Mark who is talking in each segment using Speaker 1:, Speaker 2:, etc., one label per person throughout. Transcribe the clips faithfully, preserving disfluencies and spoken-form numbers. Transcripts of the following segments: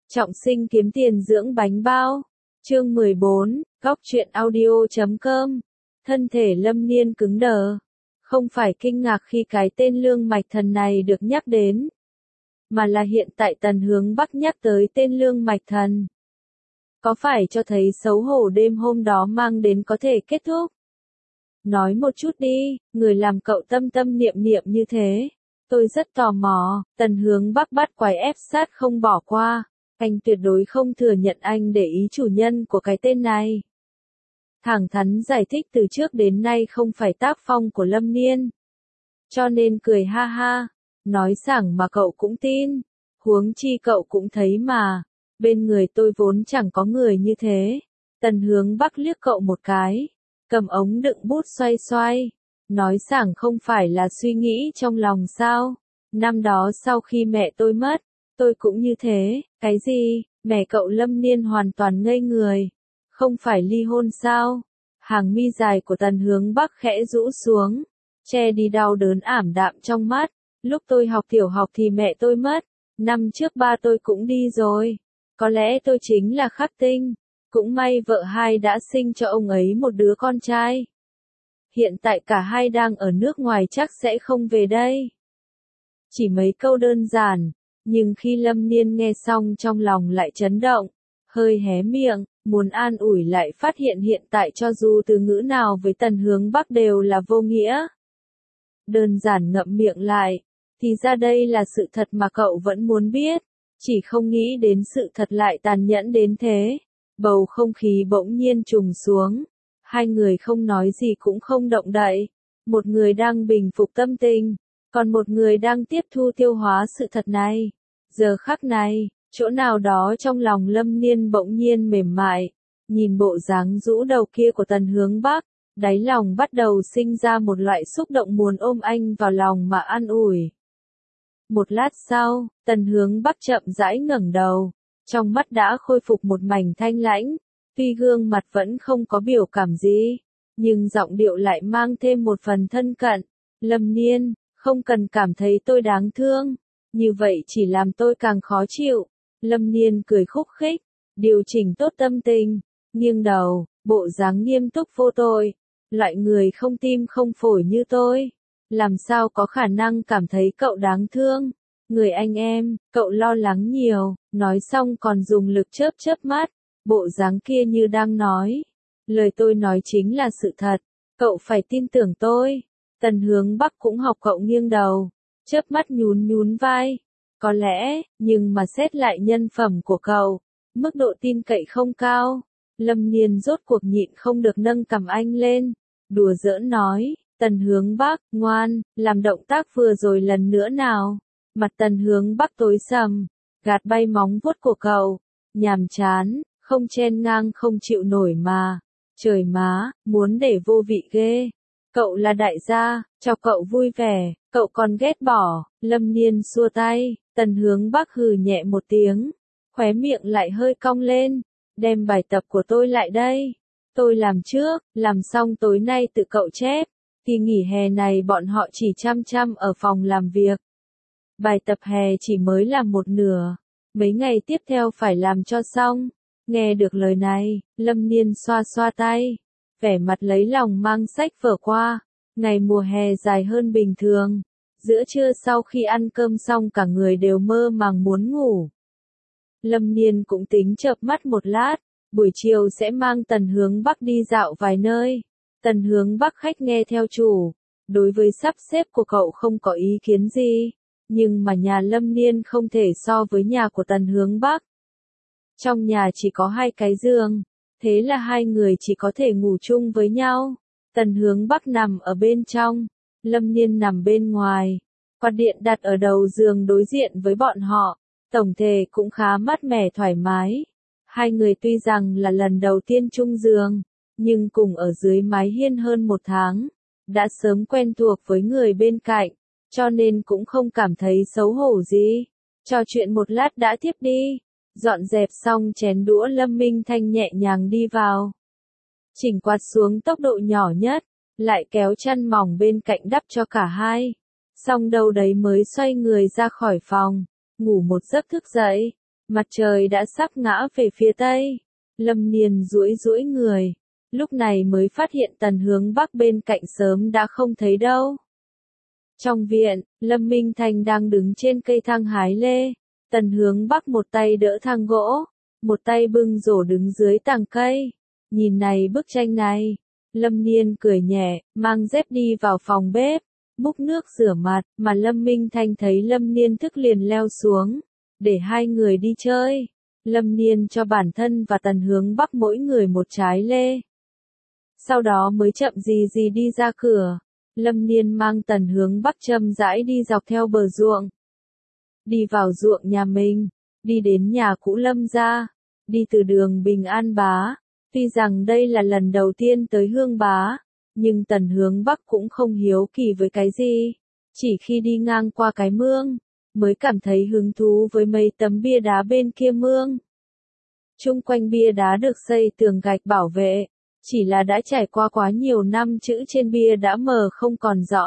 Speaker 1: Trọng sinh kiếm tiền dưỡng bánh bao. Chương mười bốn, góc truyện audio chấm com. Thân thể Lâm Niên cứng đờ. Không phải kinh ngạc khi cái tên Lương Mạch Thần này được nhắc đến, mà là hiện tại Tần Hướng Bắc nhắc tới tên Lương Mạch Thần. Có phải cho thấy xấu hổ đêm hôm đó mang đến có thể kết thúc? Nói một chút đi, người làm cậu tâm tâm niệm niệm như thế. Tôi rất tò mò. Tần Hướng Bắc bắt quái ép sát không bỏ qua. Anh tuyệt đối không thừa nhận anh để ý chủ nhân của cái tên này. Thẳng thắn giải thích từ trước đến nay không phải tác phong của Lâm Niên. Cho nên cười ha ha. Nói sảng mà cậu cũng tin. Huống chi cậu cũng thấy mà. Bên người tôi vốn chẳng có người như thế. Tần Hướng Bắc liếc cậu một cái. Cầm ống đựng bút xoay xoay. Nói sảng không phải là suy nghĩ trong lòng sao. Năm đó sau khi mẹ tôi mất, tôi cũng như thế. Cái gì? Mẹ cậu Lâm Niên hoàn toàn ngây người. Không phải ly hôn sao? Hàng mi dài của Tần Hướng Bắc khẽ rũ xuống, che đi đau đớn ảm đạm trong mắt. Lúc tôi học tiểu học thì mẹ tôi mất. Năm trước ba tôi cũng đi rồi. Có lẽ tôi chính là khắc tinh. Cũng may vợ hai đã sinh cho ông ấy một đứa con trai. Hiện tại cả hai đang ở nước ngoài chắc sẽ không về đây. Chỉ mấy câu đơn giản, nhưng khi Lâm Niên nghe xong trong lòng lại chấn động, hơi hé miệng, muốn an ủi lại phát hiện hiện tại cho dù từ ngữ nào với Tần Hướng Bắc đều là vô nghĩa. Đơn giản ngậm miệng lại, thì ra đây là sự thật mà cậu vẫn muốn biết, chỉ không nghĩ đến sự thật lại tàn nhẫn đến thế. Bầu không khí bỗng nhiên trùng xuống. Hai người không nói gì cũng không động đậy. Một người đang bình phục tâm tình, còn một người đang tiếp thu tiêu hóa sự thật này. Giờ khắc này, chỗ nào đó trong lòng Lâm Niên bỗng nhiên mềm mại. Nhìn bộ dáng rũ đầu kia của Tần Hướng Bắc, đáy lòng bắt đầu sinh ra một loại xúc động muốn ôm anh vào lòng mà an ủi. Một lát sau, Tần Hướng Bắc chậm rãi ngẩng đầu. Trong mắt đã khôi phục một mảnh thanh lãnh. Tuy gương mặt vẫn không có biểu cảm gì, nhưng giọng điệu lại mang thêm một phần thân cận. Lâm Niên, không cần cảm thấy tôi đáng thương, như vậy chỉ làm tôi càng khó chịu. Lâm Niên cười khúc khích, điều chỉnh tốt tâm tình, nghiêng đầu, bộ dáng nghiêm túc vô tội. Loại người không tim không phổi như tôi, làm sao có khả năng cảm thấy cậu đáng thương. Người anh em, cậu lo lắng nhiều, nói xong còn dùng lực chớp chớp mắt. Bộ dáng kia như đang nói, lời tôi nói chính là sự thật, cậu phải tin tưởng tôi. Tần Hướng Bắc cũng học cậu nghiêng đầu, chớp mắt nhún nhún vai. Có lẽ, nhưng mà xét lại nhân phẩm của cậu, mức độ tin cậy không cao. Lâm Niên rốt cuộc nhịn không được nâng cằm anh lên, đùa giỡn nói, Tần Hướng Bắc, ngoan, làm động tác vừa rồi lần nữa nào. Mặt Tần Hướng Bắc tối sầm, gạt bay móng vuốt của cậu, nhàm chán. Không chen ngang không chịu nổi mà. Trời má, muốn để vô vị ghê. Cậu là đại gia, cho cậu vui vẻ, cậu còn ghét bỏ. Lâm Niên xua tay, Tần Hướng Bắc hừ nhẹ một tiếng, khóe miệng lại hơi cong lên. Đem bài tập của tôi lại đây. Tôi làm trước, làm xong tối nay tự cậu chép. Thì nghỉ hè này bọn họ chỉ chăm chăm ở phòng làm việc. Bài tập hè chỉ mới làm một nửa. Mấy ngày tiếp theo phải làm cho xong. Nghe được lời này, Lâm Niên xoa xoa tay, vẻ mặt lấy lòng mang sách vở qua. Ngày mùa hè dài hơn bình thường. Giữa trưa sau khi ăn cơm xong cả người đều mơ màng muốn ngủ. Lâm Niên cũng tính chợp mắt một lát, buổi chiều sẽ mang Tần Hướng Bắc đi dạo vài nơi. Tần Hướng Bắc khách nghe theo chủ, đối với sắp xếp của cậu không có ý kiến gì, nhưng mà nhà Lâm Niên không thể so với nhà của Tần Hướng Bắc. Trong nhà chỉ có hai cái giường, thế là hai người chỉ có thể ngủ chung với nhau. Tần Hướng Bắc nằm ở bên trong, Lâm Niên nằm bên ngoài. Quạt điện đặt ở đầu giường đối diện với bọn họ, tổng thể cũng khá mát mẻ thoải mái. Hai người tuy rằng là lần đầu tiên chung giường, nhưng cùng ở dưới mái hiên hơn một tháng, đã sớm quen thuộc với người bên cạnh, cho nên cũng không cảm thấy xấu hổ gì. Trò chuyện một lát đã tiếp đi. Dọn dẹp xong chén đũa Lâm Minh Thanh nhẹ nhàng đi vào. Chỉnh quạt xuống tốc độ nhỏ nhất, lại kéo chăn mỏng bên cạnh đắp cho cả hai. Xong đâu đấy mới xoay người ra khỏi phòng, ngủ một giấc thức dậy. Mặt trời đã sắp ngã về phía tây. Lâm Niên duỗi duỗi người, lúc này mới phát hiện Tần Hướng Bắc bên cạnh sớm đã không thấy đâu. Trong viện, Lâm Minh Thành đang đứng trên cây thang hái lê, Tần Hướng Bắc một tay đỡ thang gỗ, một tay bưng rổ đứng dưới tàng cây. Nhìn này bức tranh này, Lâm Niên cười nhẹ, mang dép đi vào phòng bếp, múc nước rửa mặt, mà Lâm Minh Thành thấy Lâm Niên thức liền leo xuống, để hai người đi chơi. Lâm Niên cho bản thân và Tần Hướng Bắc mỗi người một trái lê. Sau đó mới chậm gì gì đi ra cửa. Lâm Niên mang Tần Hướng Bắc chậm rãi đi dọc theo bờ ruộng. Đi vào ruộng nhà mình, đi đến nhà cũ Lâm gia, đi từ đường Bình An Bá. Tuy rằng đây là lần đầu tiên tới Hương Bá, nhưng Tần Hướng Bắc cũng không hiếu kỳ với cái gì. Chỉ khi đi ngang qua cái mương, mới cảm thấy hứng thú với mấy tấm bia đá bên kia mương. Chung quanh bia đá được xây tường gạch bảo vệ, chỉ là đã trải qua quá nhiều năm chữ trên bia đã mờ không còn rõ.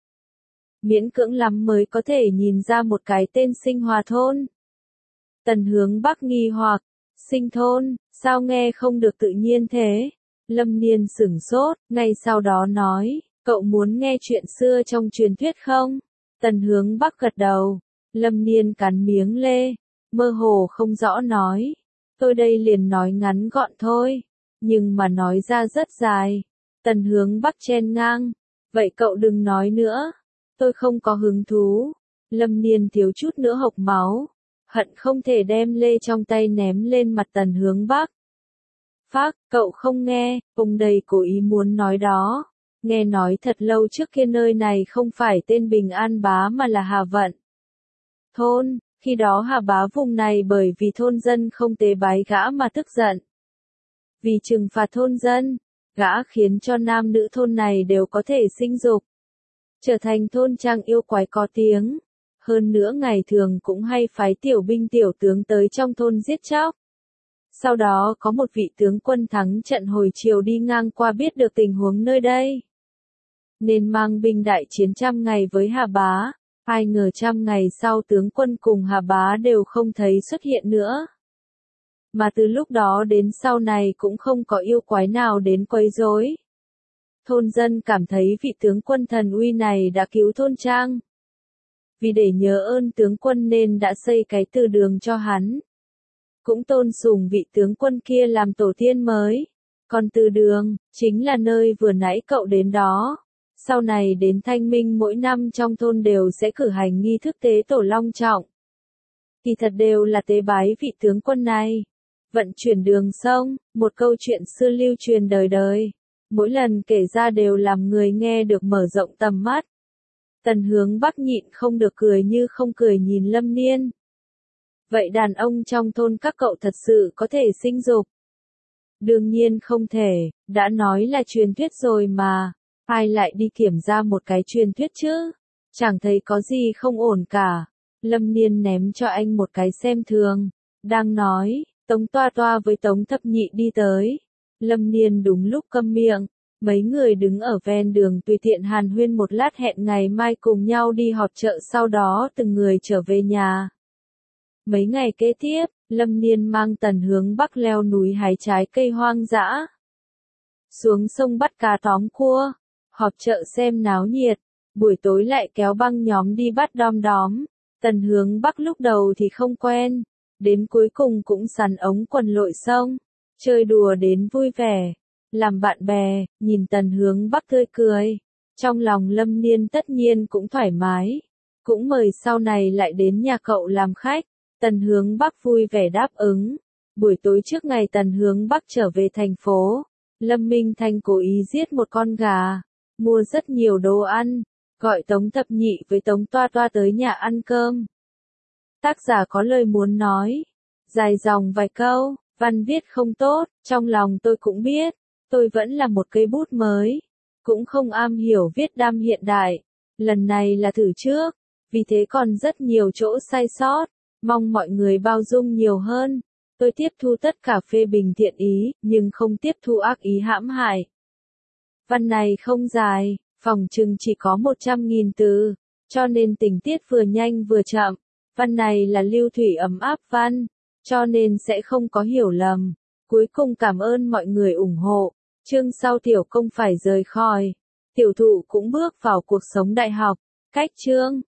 Speaker 1: Miễn cưỡng lắm mới có thể nhìn ra một cái tên Sinh Hòa thôn. Tần Hướng Bắc nghi hoặc, Sinh thôn, sao nghe không được tự nhiên thế? Lâm Niên sửng sốt, ngay sau đó nói, cậu muốn nghe chuyện xưa trong truyền thuyết không? Tần Hướng Bắc gật đầu. Lâm Niên cắn miếng lê, mơ hồ không rõ nói, tôi đây liền nói ngắn gọn thôi, nhưng mà nói ra rất dài. Tần Hướng Bắc chen ngang, vậy cậu đừng nói nữa, tôi không có hứng thú. Lâm Niên thiếu chút nữa hộc máu, hận không thể đem lê trong tay ném lên mặt Tần Hướng Bắc. Phác, cậu không nghe, ông đây cố ý muốn nói đó. Nghe nói thật lâu trước kia nơi này không phải tên Bình An Bá mà là Hà Vận thôn, khi đó Hà Bá vùng này bởi vì thôn dân không tế bái gã mà tức giận. Vì trừng phạt thôn dân, gã khiến cho nam nữ thôn này đều có thể sinh dục, trở thành thôn trang yêu quái có tiếng. Hơn nữa ngày thường cũng hay phái tiểu binh tiểu tướng tới trong thôn giết chóc. Sau đó có một vị tướng quân thắng trận hồi chiều đi ngang qua biết được tình huống nơi đây, nên mang binh đại chiến trăm ngày với Hà Bá. Ai ngờ trăm ngày sau tướng quân cùng Hà Bá đều không thấy xuất hiện nữa. Mà từ lúc đó đến sau này cũng không có yêu quái nào đến quấy rối. Thôn dân cảm thấy vị tướng quân thần uy này đã cứu thôn trang. Vì để nhớ ơn tướng quân nên đã xây cái từ đường cho hắn. Cũng tôn sùng vị tướng quân kia làm tổ tiên mới. Còn từ đường, chính là nơi vừa nãy cậu đến đó. Sau này đến Thanh Minh mỗi năm trong thôn đều sẽ cử hành nghi thức tế tổ long trọng. Kỳ thật đều là tế bái vị tướng quân này. Vận chuyển đường sông, một câu chuyện xưa lưu truyền đời đời. Mỗi lần kể ra đều làm người nghe được mở rộng tầm mắt. Tần Hướng Bắc nhịn không được cười như không cười nhìn Lâm Niên. Vậy đàn ông trong thôn các cậu thật sự có thể sinh dục? Đương nhiên không thể, đã nói là truyền thuyết rồi mà. Ai lại đi kiểm ra một cái truyền thuyết chứ? Chẳng thấy có gì không ổn cả. Lâm Niên ném cho anh một cái xem thường. Đang nói, Tống Toa Toa với Tống Thập Nhị đi tới. Lâm Niên đúng lúc câm miệng. Mấy người đứng ở ven đường tùy tiện hàn huyên một lát hẹn ngày mai cùng nhau đi họp chợ, sau đó từng người trở về nhà. Mấy ngày kế tiếp, Lâm Niên mang Tần Hướng Bắc leo núi hái trái cây hoang dã. Xuống sông bắt cá tóm cua. Họp chợ xem náo nhiệt, buổi tối lại kéo băng nhóm đi bắt đom đóm. Tần Hướng Bắc lúc đầu thì không quen, đến cuối cùng cũng sắn ống quần lội sông, chơi đùa đến vui vẻ, làm bạn bè. Nhìn Tần Hướng Bắc tươi cười, trong lòng Lâm Niên tất nhiên cũng thoải mái, cũng mời sau này lại đến nhà cậu làm khách. Tần Hướng Bắc vui vẻ đáp ứng. Buổi tối trước ngày Tần Hướng Bắc trở về thành phố, Lâm Minh Thành cố ý giết một con gà, mua rất nhiều đồ ăn, gọi Tống Thập Nhị với Tống Toa Toa tới nhà ăn cơm. Tác giả có lời muốn nói, dài dòng vài câu, văn viết không tốt, trong lòng tôi cũng biết, tôi vẫn là một cây bút mới, cũng không am hiểu viết đam hiện đại, lần này là thử trước, vì thế còn rất nhiều chỗ sai sót, mong mọi người bao dung nhiều hơn. Tôi tiếp thu tất cả phê bình thiện ý, nhưng không tiếp thu ác ý hãm hại. Văn này không dài, phòng chừng chỉ có một trăm nghìn từ, cho nên tình tiết vừa nhanh vừa chậm. Văn này là lưu thủy ấm áp văn, cho nên sẽ không có hiểu lầm. Cuối cùng cảm ơn mọi người ủng hộ. Chương sau tiểu công phải rời khỏi. Tiểu thụ cũng bước vào cuộc sống đại học. Cách chương